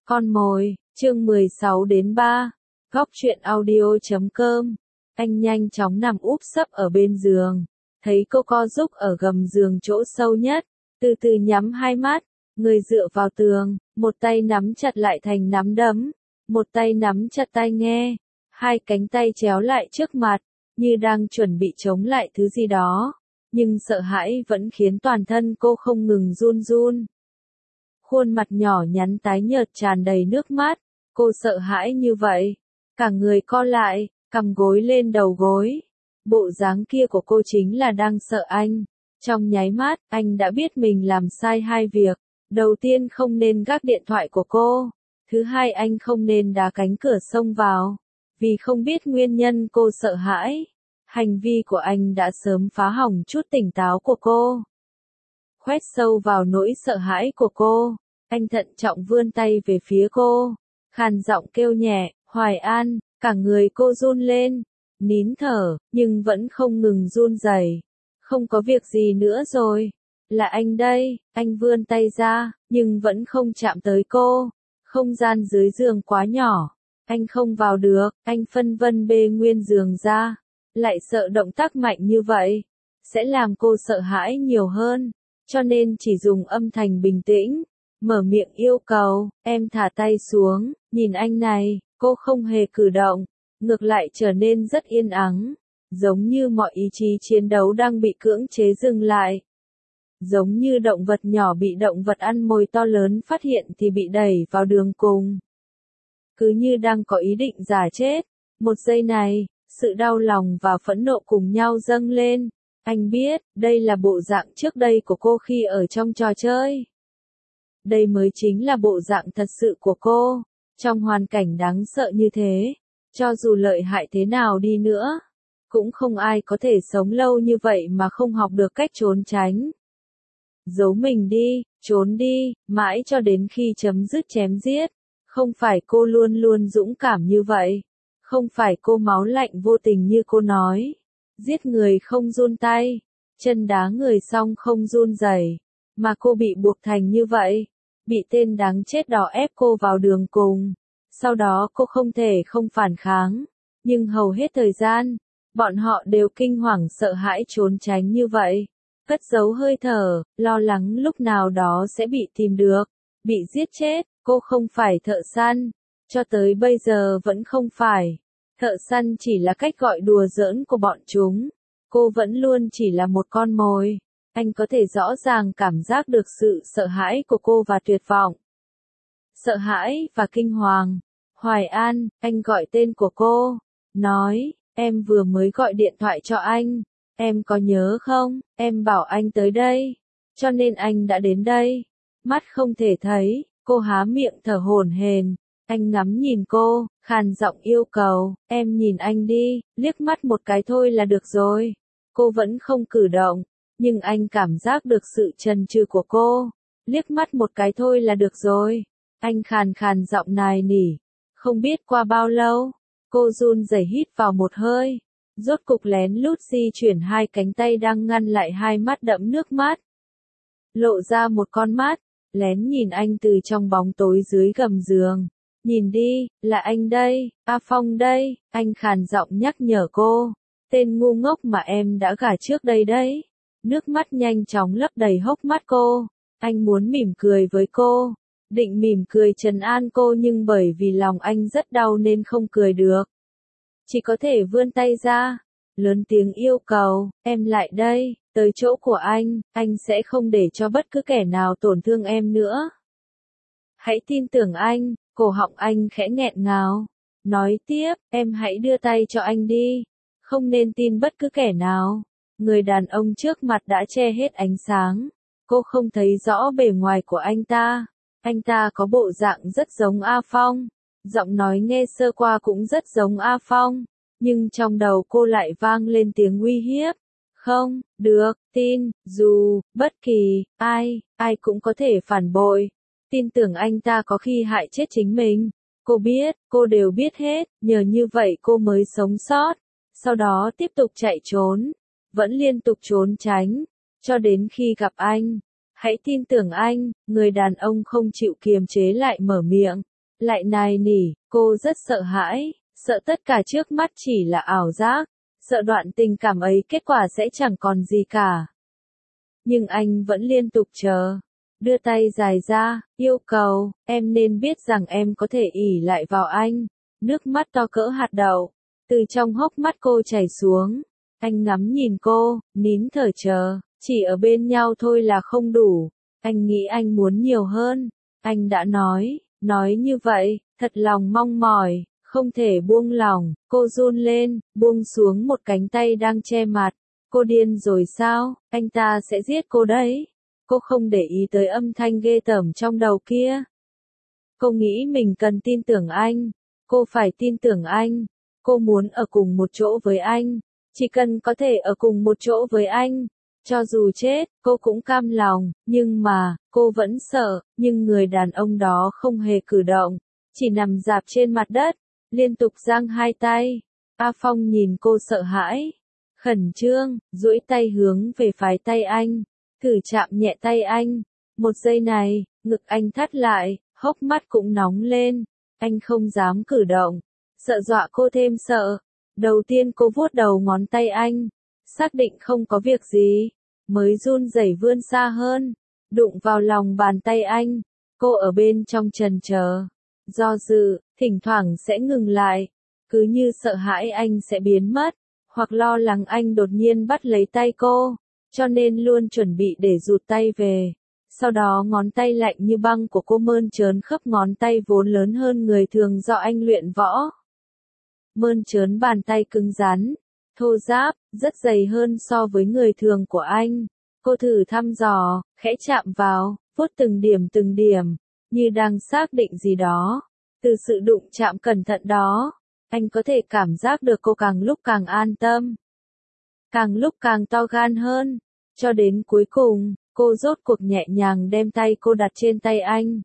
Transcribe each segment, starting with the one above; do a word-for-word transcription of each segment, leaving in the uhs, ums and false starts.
Con mồi, chương mười sáu đến ba, góc truyện audio chấm com. Anh nhanh chóng nằm úp sấp ở bên giường, thấy cô co giúp ở gầm giường chỗ sâu nhất, từ từ nhắm hai mắt, người dựa vào tường, một tay nắm chặt lại thành nắm đấm, một tay nắm chặt tai nghe, hai cánh tay chéo lại trước mặt, như đang chuẩn bị chống lại thứ gì đó, nhưng sợ hãi vẫn khiến toàn thân cô không ngừng run run. Khuôn mặt nhỏ nhắn tái nhợt tràn đầy nước mắt, cô sợ hãi như vậy, cả người co lại, cằm gối lên đầu gối. Bộ dáng kia của cô chính là đang sợ anh. Trong nháy mắt, anh đã biết mình làm sai hai việc. Đầu tiên không nên gác điện thoại của cô. Thứ hai anh không nên đá cánh cửa xông vào. Vì không biết nguyên nhân cô sợ hãi. Hành vi của anh đã sớm phá hỏng chút tỉnh táo của cô. Khoét sâu vào nỗi sợ hãi của cô, anh thận trọng vươn tay về phía cô, khàn giọng kêu nhẹ, Hoài An, cả người cô run lên, nín thở, nhưng vẫn không ngừng run rẩy. Không có việc gì nữa rồi, là anh đây, anh vươn tay ra, nhưng vẫn không chạm tới cô. Không gian dưới giường quá nhỏ, anh không vào được, anh phân vân bê nguyên giường ra, lại sợ động tác mạnh như vậy, sẽ làm cô sợ hãi nhiều hơn. Cho nên chỉ dùng âm thanh bình tĩnh, mở miệng yêu cầu, em thả tay xuống, nhìn anh này, cô không hề cử động, ngược lại trở nên rất yên ắng, giống như mọi ý chí chiến đấu đang bị cưỡng chế dừng lại. Giống như động vật nhỏ bị động vật ăn mồi to lớn phát hiện thì bị đẩy vào đường cùng. Cứ như đang có ý định giả chết, một giây này, sự đau lòng và phẫn nộ cùng nhau dâng lên. Anh biết, đây là bộ dạng trước đây của cô khi ở trong trò chơi. Đây mới chính là bộ dạng thật sự của cô, trong hoàn cảnh đáng sợ như thế, cho dù lợi hại thế nào đi nữa, cũng không ai có thể sống lâu như vậy mà không học được cách trốn tránh. Giấu mình đi, trốn đi, mãi cho đến khi chấm dứt chém giết. Không phải cô luôn luôn dũng cảm như vậy, không phải cô máu lạnh vô tình như cô nói. Giết người không run tay, chân đá người xong không run rẩy, mà cô bị buộc thành như vậy, bị tên đáng chết đó ép cô vào đường cùng. Sau đó cô không thể không phản kháng, nhưng hầu hết thời gian, bọn họ đều kinh hoàng sợ hãi trốn tránh như vậy, cất giấu hơi thở, lo lắng lúc nào đó sẽ bị tìm được, bị giết chết. Cô không phải thợ săn, cho tới bây giờ vẫn không phải. Thợ săn chỉ là cách gọi đùa giỡn của bọn chúng. Cô vẫn luôn chỉ là một con mồi. Anh có thể rõ ràng cảm giác được sự sợ hãi của cô và tuyệt vọng. Sợ hãi và kinh hoàng. Hoài An, anh gọi tên của cô. Nói, em vừa mới gọi điện thoại cho anh. Em có nhớ không? Em bảo anh tới đây. Cho nên anh đã đến đây. Mắt không thể thấy, cô há miệng thở hổn hển. Anh ngắm nhìn cô, khàn giọng yêu cầu, em nhìn anh đi, liếc mắt một cái thôi là được rồi. Cô vẫn không cử động, nhưng anh cảm giác được sự chần chừ của cô. Liếc mắt một cái thôi là được rồi. Anh khàn khàn giọng nài nỉ. Không biết qua bao lâu, cô run rẩy hít vào một hơi. Rốt cục lén lút di chuyển hai cánh tay đang ngăn lại hai mắt đẫm nước mắt. Lộ ra một con mắt, lén nhìn anh từ trong bóng tối dưới gầm giường. Nhìn đi, là anh đây, A Phong đây, anh khàn giọng nhắc nhở cô. Tên ngu ngốc mà em đã gả trước đây đấy. Nước mắt nhanh chóng lấp đầy hốc mắt cô. Anh muốn mỉm cười với cô. Định mỉm cười trấn an cô nhưng bởi vì lòng anh rất đau nên không cười được. Chỉ có thể vươn tay ra. Lớn tiếng yêu cầu, em lại đây, tới chỗ của anh, anh sẽ không để cho bất cứ kẻ nào tổn thương em nữa. Hãy tin tưởng anh. Cổ họng anh khẽ nghẹn ngào. Nói tiếp, em hãy đưa tay cho anh đi. Không nên tin bất cứ kẻ nào. Người đàn ông trước mặt đã che hết ánh sáng. Cô không thấy rõ bề ngoài của anh ta. Anh ta có bộ dạng rất giống A Phong. Giọng nói nghe sơ qua cũng rất giống A Phong. Nhưng trong đầu cô lại vang lên tiếng uy hiếp. Không, được, tin, dù, bất kỳ, ai, ai cũng có thể phản bội. Tin tưởng anh ta có khi hại chết chính mình. Cô biết, cô đều biết hết, nhờ như vậy cô mới sống sót. Sau đó tiếp tục chạy trốn, vẫn liên tục trốn tránh, cho đến khi gặp anh. Hãy tin tưởng anh, người đàn ông không chịu kiềm chế lại mở miệng. lại nài nỉ, cô rất sợ hãi, sợ tất cả trước mắt chỉ là ảo giác, sợ đoạn tình cảm ấy kết quả sẽ chẳng còn gì cả. Nhưng anh vẫn liên tục chờ, đưa tay dài ra, yêu cầu, em nên biết rằng em có thể ỷ lại vào anh. Nước mắt to cỡ hạt đậu, từ trong hốc mắt cô chảy xuống. Anh ngắm nhìn cô, nín thở chờ, chỉ ở bên nhau thôi là không đủ. Anh nghĩ anh muốn nhiều hơn. Anh đã nói, nói như vậy, thật lòng mong mỏi, không thể buông lỏng. Cô run lên, buông xuống một cánh tay đang che mặt. Cô điên rồi sao, anh ta sẽ giết cô đấy. Cô không để ý tới âm thanh ghê tởm trong đầu kia. Cô nghĩ mình cần tin tưởng anh. Cô phải tin tưởng anh. Cô muốn ở cùng một chỗ với anh. Chỉ cần có thể ở cùng một chỗ với anh. Cho dù chết, cô cũng cam lòng. Nhưng mà, cô vẫn sợ. Nhưng người đàn ông đó không hề cử động. Chỉ nằm rạp trên mặt đất. Liên tục giang hai tay. A Phong nhìn cô sợ hãi. Khẩn trương, duỗi tay hướng về phái tay anh. Thử chạm nhẹ tay anh. Một giây này, ngực anh thắt lại, hốc mắt cũng nóng lên. Anh không dám cử động. Sợ dọa cô thêm sợ. Đầu tiên cô vuốt đầu ngón tay anh. Xác định không có việc gì. Mới run rẩy vươn xa hơn. Đụng vào lòng bàn tay anh. Cô ở bên trong chần chờ. Do dự, thỉnh thoảng sẽ ngừng lại. Cứ như sợ hãi anh sẽ biến mất. Hoặc lo lắng anh đột nhiên bắt lấy tay cô. Cho nên luôn chuẩn bị để rụt tay về. Sau đó ngón tay lạnh như băng của cô mơn trớn khớp ngón tay vốn lớn hơn người thường do anh luyện võ. Mơn trớn bàn tay cứng rắn, thô ráp, rất dày hơn so với người thường của anh. Cô thử thăm dò, khẽ chạm vào, vuốt từng điểm từng điểm, như đang xác định gì đó. Từ sự đụng chạm cẩn thận đó, anh có thể cảm giác được cô càng lúc càng an tâm. Càng lúc càng to gan hơn, cho đến cuối cùng, cô rốt cuộc nhẹ nhàng đem tay cô đặt trên tay anh.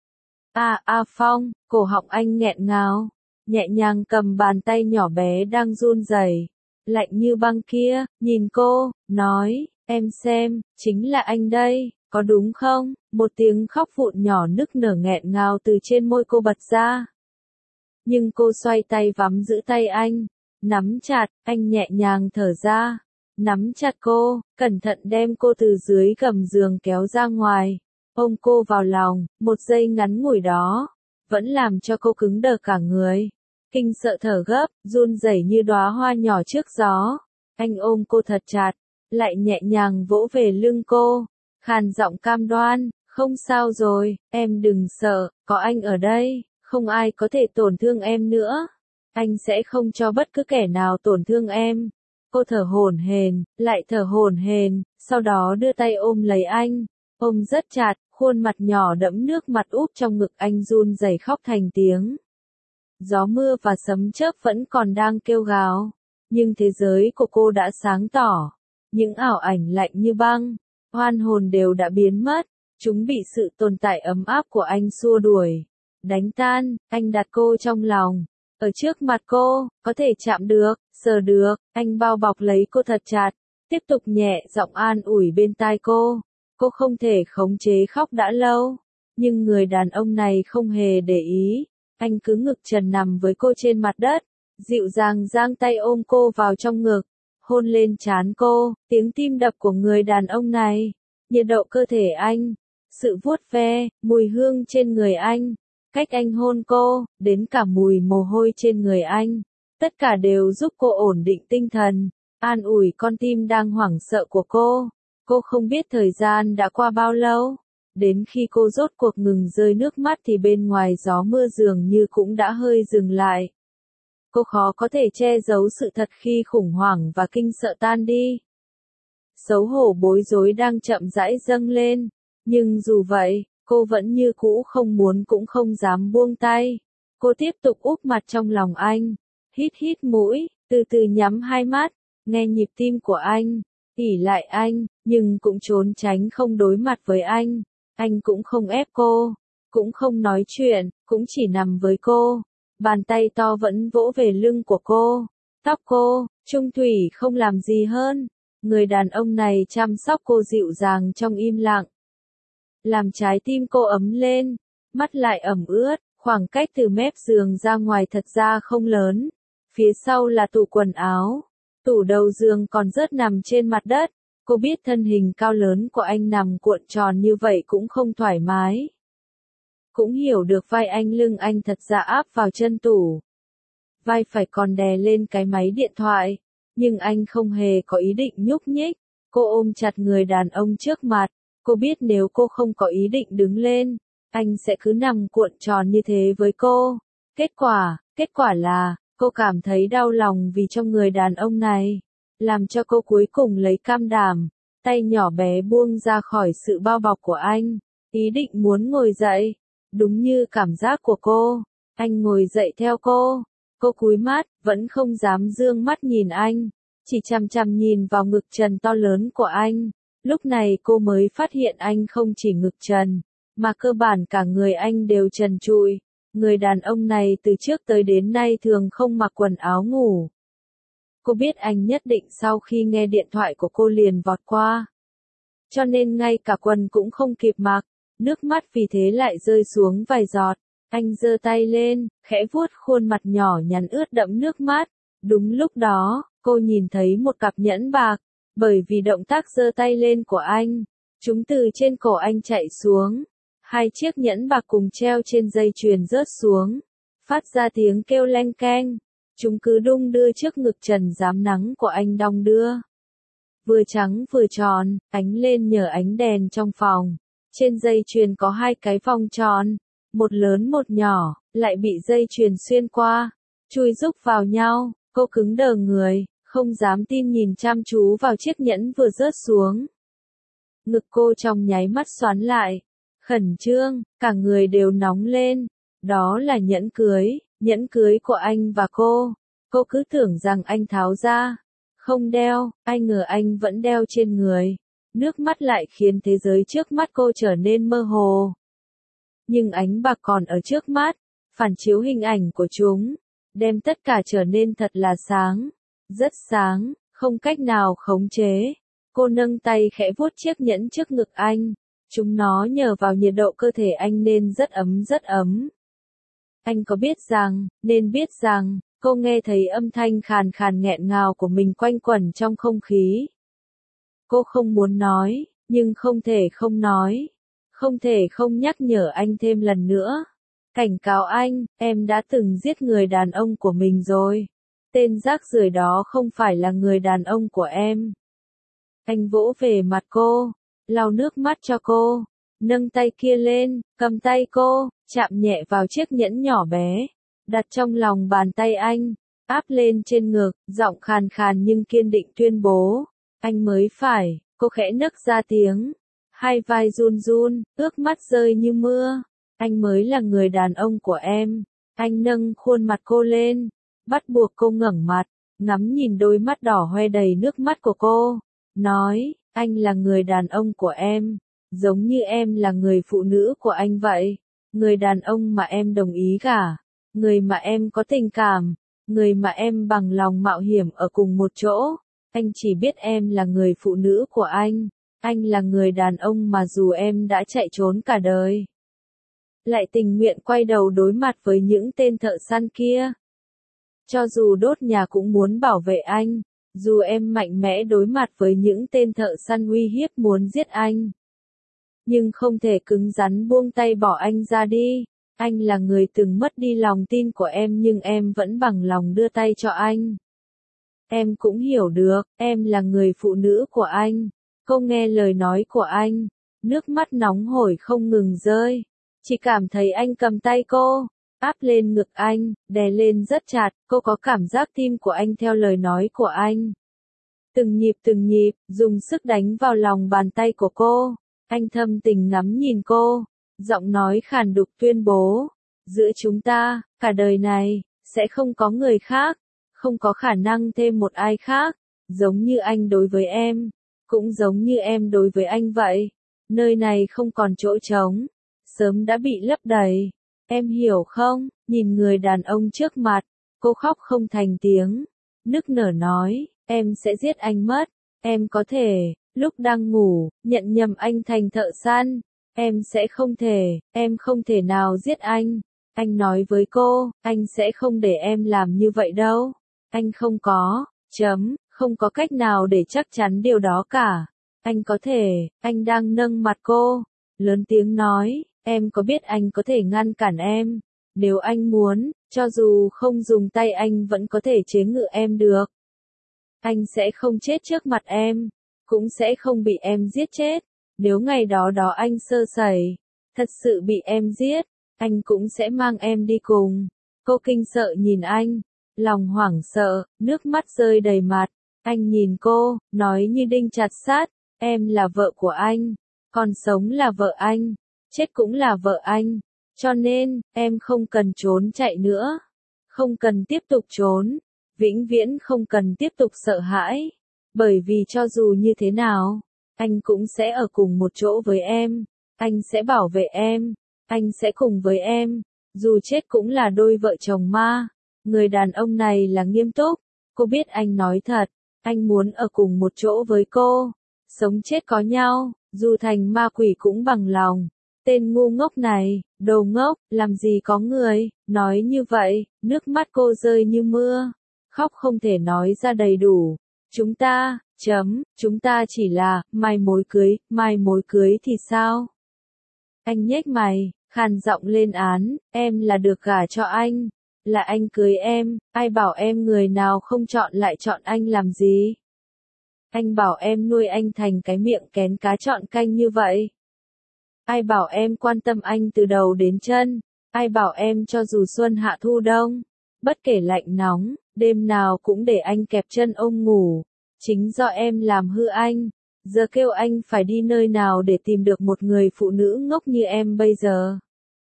À, A Phong, cổ họng anh nghẹn ngào, nhẹ nhàng cầm bàn tay nhỏ bé đang run rẩy, lạnh như băng kia, nhìn cô, nói, em xem, chính là anh đây, có đúng không? Một tiếng khóc vụn nhỏ nức nở nghẹn ngào từ trên môi cô bật ra. Nhưng cô xoay tay vắm giữ tay anh, nắm chặt, anh nhẹ nhàng thở ra. Nắm chặt cô, cẩn thận đem cô từ dưới gầm giường kéo ra ngoài, ôm cô vào lòng, một giây ngắn ngủi đó, vẫn làm cho cô cứng đờ cả người, kinh sợ thở gấp, run rẩy như đóa hoa nhỏ trước gió. Anh ôm cô thật chặt, lại nhẹ nhàng vỗ về lưng cô, khàn giọng cam đoan, không sao rồi, em đừng sợ, có anh ở đây, không ai có thể tổn thương em nữa, anh sẽ không cho bất cứ kẻ nào tổn thương em. Cô thở hổn hển, lại thở hổn hển, sau đó đưa tay ôm lấy anh, ôm rất chặt, khuôn mặt nhỏ đẫm nước mặt úp trong ngực anh run rẩy khóc thành tiếng. Gió mưa và sấm chớp vẫn còn đang kêu gào, nhưng thế giới của cô đã sáng tỏ, những ảo ảnh lạnh như băng, oan hồn đều đã biến mất, chúng bị sự tồn tại ấm áp của anh xua đuổi, đánh tan. Anh đặt cô trong lòng, ở trước mặt cô, có thể chạm được, sờ được, anh bao bọc lấy cô thật chặt, tiếp tục nhẹ giọng an ủi bên tai cô. Cô không thể khống chế khóc đã lâu, nhưng người đàn ông này không hề để ý, anh cứ ngực trần nằm với cô trên mặt đất, dịu dàng giang tay ôm cô vào trong ngực, hôn lên trán cô, tiếng tim đập của người đàn ông này, nhiệt độ cơ thể anh, sự vuốt ve, mùi hương trên người anh. Cách anh hôn cô, đến cả mùi mồ hôi trên người anh, tất cả đều giúp cô ổn định tinh thần, an ủi con tim đang hoảng sợ của cô. Cô không biết thời gian đã qua bao lâu, đến khi cô rốt cuộc ngừng rơi nước mắt thì bên ngoài gió mưa dường như cũng đã hơi dừng lại. Cô khó có thể che giấu sự thật khi khủng hoảng và kinh sợ tan đi. Xấu hổ bối rối đang chậm rãi dâng lên, nhưng dù vậy, cô vẫn như cũ không muốn cũng không dám buông tay. Cô tiếp tục úp mặt trong lòng anh, hít hít mũi, từ từ nhắm hai mắt, nghe nhịp tim của anh, ỉ lại anh, nhưng cũng trốn tránh không đối mặt với anh. Anh cũng không ép cô, cũng không nói chuyện, cũng chỉ nằm với cô. Bàn tay to vẫn vỗ về lưng của cô, tóc cô, Trung Thủy không làm gì hơn. Người đàn ông này chăm sóc cô dịu dàng trong im lặng, làm trái tim cô ấm lên, mắt lại ẩm ướt, Khoảng cách từ mép giường ra ngoài thật ra không lớn. Phía sau là tủ quần áo. Tủ đầu giường còn rớt nằm trên mặt đất. Cô biết thân hình cao lớn của anh nằm cuộn tròn như vậy cũng không thoải mái. Cũng hiểu được vai anh lưng anh thật ra áp vào chân tủ. Vai phải còn đè lên cái máy điện thoại. Nhưng anh không hề có ý định nhúc nhích. Cô ôm chặt người đàn ông trước mặt. Cô biết nếu cô không có ý định đứng lên, anh sẽ cứ nằm cuộn tròn như thế với cô. Kết quả, kết quả là, cô cảm thấy đau lòng vì trong người đàn ông này. Làm cho cô cuối cùng lấy cam đảm, tay nhỏ bé buông ra khỏi sự bao bọc của anh. Ý định muốn ngồi dậy. Đúng như cảm giác của cô, anh ngồi dậy theo cô. Cô cúi mắt, vẫn không dám dương mắt nhìn anh. Chỉ chằm chằm nhìn vào ngực trần to lớn của anh. Lúc này cô mới phát hiện anh không chỉ ngực trần, mà cơ bản cả người anh đều trần trụi. Người đàn ông này từ trước tới đến nay thường không mặc quần áo ngủ. Cô biết anh nhất định sau khi nghe điện thoại của cô liền vọt qua. Cho nên ngay cả quần cũng không kịp mặc, nước mắt vì thế lại rơi xuống vài giọt. Anh giơ tay lên, khẽ vuốt khuôn mặt nhỏ nhắn ướt đẫm nước mắt. Đúng lúc đó, cô nhìn thấy một cặp nhẫn bạc. Bởi vì động tác giơ tay lên của anh, chúng từ trên cổ anh chạy xuống. Hai chiếc nhẫn bạc cùng treo trên dây chuyền rớt xuống, phát ra tiếng kêu leng keng. Chúng cứ đung đưa trước ngực trần rám nắng của anh đong đưa. Vừa trắng vừa tròn, ánh lên nhờ ánh đèn trong phòng. Trên dây chuyền có hai cái vòng tròn, một lớn một nhỏ, lại bị dây chuyền xuyên qua, chui rúc vào nhau. Cô cứng đờ người, không dám tin nhìn chăm chú vào chiếc nhẫn vừa rớt xuống. Ngực cô trong nháy mắt xoắn lại, khẩn trương, cả người đều nóng lên. Đó là nhẫn cưới, nhẫn cưới của anh và cô. Cô cứ tưởng rằng anh tháo ra, không đeo, ai ngờ anh vẫn đeo trên người. Nước mắt lại khiến thế giới trước mắt cô trở nên mơ hồ. Nhưng ánh bạc còn ở trước mắt, phản chiếu hình ảnh của chúng, đem tất cả trở nên thật là sáng. Rất sáng, không cách nào khống chế. Cô nâng tay khẽ vuốt chiếc nhẫn trước ngực anh. Chúng nó nhờ vào nhiệt độ cơ thể anh nên rất ấm rất ấm. Anh có biết rằng, nên biết rằng, cô nghe thấy âm thanh khàn khàn nghẹn ngào của mình quanh quẩn trong không khí. Cô không muốn nói, nhưng không thể không nói. Không thể không nhắc nhở anh thêm lần nữa. Cảnh cáo anh, em đã từng giết người đàn ông của mình rồi. Tên rác rưởi đó không phải là người đàn ông của em. Anh vỗ về mặt cô, lau nước mắt cho cô, nâng tay kia lên, cầm tay cô, chạm nhẹ vào chiếc nhẫn nhỏ bé, đặt trong lòng bàn tay anh, áp lên trên ngực, giọng khàn khàn nhưng kiên định tuyên bố, anh mới phải. Cô khẽ nấc ra tiếng, hai vai run run, ướt mắt rơi như mưa. Anh mới là người đàn ông của em. Anh nâng khuôn mặt cô lên, bắt buộc cô ngẩng mặt, ngắm nhìn đôi mắt đỏ hoe đầy nước mắt của cô, nói, anh là người đàn ông của em, giống như em là người phụ nữ của anh vậy, người đàn ông mà em đồng ý gả, người mà em có tình cảm, người mà em bằng lòng mạo hiểm ở cùng một chỗ. Anh chỉ biết em là người phụ nữ của anh, anh là người đàn ông mà dù em đã chạy trốn cả đời, lại tình nguyện quay đầu đối mặt với những tên thợ săn kia. Cho dù đốt nhà cũng muốn bảo vệ anh, dù em mạnh mẽ đối mặt với những tên thợ săn uy hiếp muốn giết anh. Nhưng không thể cứng rắn buông tay bỏ anh ra đi. Anh là người từng mất đi lòng tin của em nhưng em vẫn bằng lòng đưa tay cho anh. Em cũng hiểu được, em là người phụ nữ của anh. Cô nghe lời nói của anh, nước mắt nóng hổi không ngừng rơi. Chỉ cảm thấy anh cầm tay cô, áp lên ngực anh, đè lên rất chặt, cô có cảm giác tim của anh theo lời nói của anh. Từng nhịp từng nhịp, dùng sức đánh vào lòng bàn tay của cô. Anh thâm tình ngắm nhìn cô, giọng nói khàn đục tuyên bố, giữa chúng ta, cả đời này, sẽ không có người khác, không có khả năng thêm một ai khác, giống như anh đối với em, cũng giống như em đối với anh vậy. Nơi này không còn chỗ trống, sớm đã bị lấp đầy. Em hiểu không? Nhìn người đàn ông trước mặt, cô khóc không thành tiếng, nức nở nói, em sẽ giết anh mất, em có thể, lúc đang ngủ, nhận nhầm anh thành thợ săn, em sẽ không thể, em không thể nào giết anh, Anh nói với cô, anh sẽ không để em làm như vậy đâu. Anh không có, chấm, không có cách nào để chắc chắn điều đó cả. Anh có thể, anh đang nâng mặt cô, lớn tiếng nói, em có biết anh có thể ngăn cản em. Nếu anh muốn, cho dù không dùng tay anh vẫn có thể chế ngự em được. Anh sẽ không chết trước mặt em, cũng sẽ không bị em giết chết. Nếu ngày đó đó anh sơ sẩy, thật sự bị em giết, anh cũng sẽ mang em đi cùng. Cô kinh sợ nhìn anh, lòng hoảng sợ, nước mắt rơi đầy mặt. Anh nhìn cô, nói như đinh chặt sắt, em là vợ của anh, còn sống là vợ anh, chết cũng là vợ anh. Cho nên, em không cần trốn chạy nữa. Không cần tiếp tục trốn. Vĩnh viễn không cần tiếp tục sợ hãi. Bởi vì cho dù như thế nào, anh cũng sẽ ở cùng một chỗ với em. Anh sẽ bảo vệ em. Anh sẽ cùng với em. Dù chết cũng là đôi vợ chồng ma. Người đàn ông này là nghiêm túc. Cô biết anh nói thật. Anh muốn ở cùng một chỗ với cô. Sống chết có nhau. Dù thành ma quỷ cũng bằng lòng. Tên ngu ngốc này, đồ ngốc, làm gì có người, nói như vậy, nước mắt cô rơi như mưa, khóc không thể nói ra đầy đủ. Chúng ta, chấm, chúng ta chỉ là, mai mối cưới, mai mối cưới thì sao? Anh nhếch mày, khàn giọng lên án, em là được gả cho anh, là anh cưới em, ai bảo em người nào không chọn lại chọn anh làm gì? Anh bảo em nuôi anh thành cái miệng kén cá chọn canh như vậy. Ai bảo em quan tâm anh từ đầu đến chân, ai bảo em cho dù xuân hạ thu đông, bất kể lạnh nóng, đêm nào cũng để anh kẹp chân ôm ngủ, chính do em làm hư anh, giờ kêu anh phải đi nơi nào để tìm được một người phụ nữ ngốc như em bây giờ.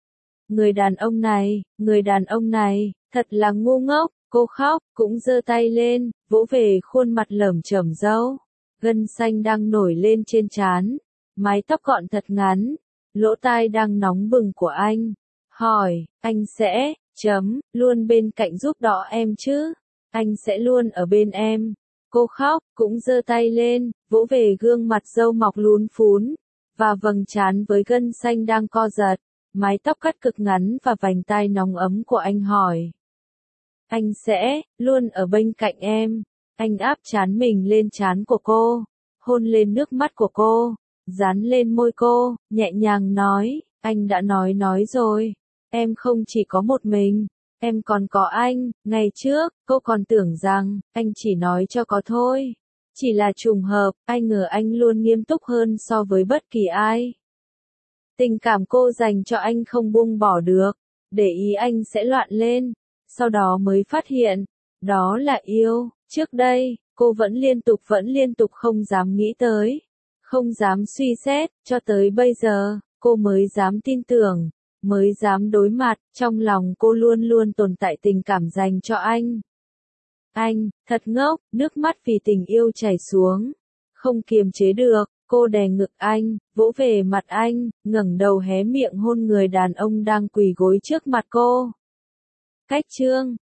Người đàn ông này, người đàn ông này, thật là ngu ngốc, cô khóc, cũng giơ tay lên, vỗ về khuôn mặt lởm chởm râu, gân xanh đang nổi lên trên trán, mái tóc gọn thật ngắn. Lỗ tai đang nóng bừng của anh. Hỏi, anh sẽ, chấm, luôn bên cạnh giúp đỡ em chứ? Anh sẽ luôn ở bên em. Cô khóc, cũng giơ tay lên, vỗ về gương mặt râu mọc lún phún, và vầng trán với gân xanh đang co giật, mái tóc cắt cực ngắn và vành tai nóng ấm của anh hỏi. Anh sẽ, luôn ở bên cạnh em. Anh áp trán mình lên trán của cô, hôn lên nước mắt của cô. Dán lên môi cô, nhẹ nhàng nói, anh đã nói nói rồi, em không chỉ có một mình, em còn có anh. Ngày trước, cô còn tưởng rằng, anh chỉ nói cho có thôi, chỉ là trùng hợp, ai ngờ anh luôn nghiêm túc hơn so với bất kỳ ai. Tình cảm cô dành cho anh không buông bỏ được, để ý anh sẽ loạn lên, sau đó mới phát hiện, đó là yêu. Trước đây, cô vẫn liên tục vẫn liên tục không dám nghĩ tới. Không dám suy xét, cho tới bây giờ, cô mới dám tin tưởng, mới dám đối mặt, trong lòng cô luôn luôn tồn tại tình cảm dành cho anh. Anh, thật ngốc, nước mắt vì tình yêu chảy xuống, không kiềm chế được, cô đè ngực anh, vỗ về mặt anh, ngẩng đầu hé miệng hôn người đàn ông đang quỳ gối trước mặt cô. Cách chương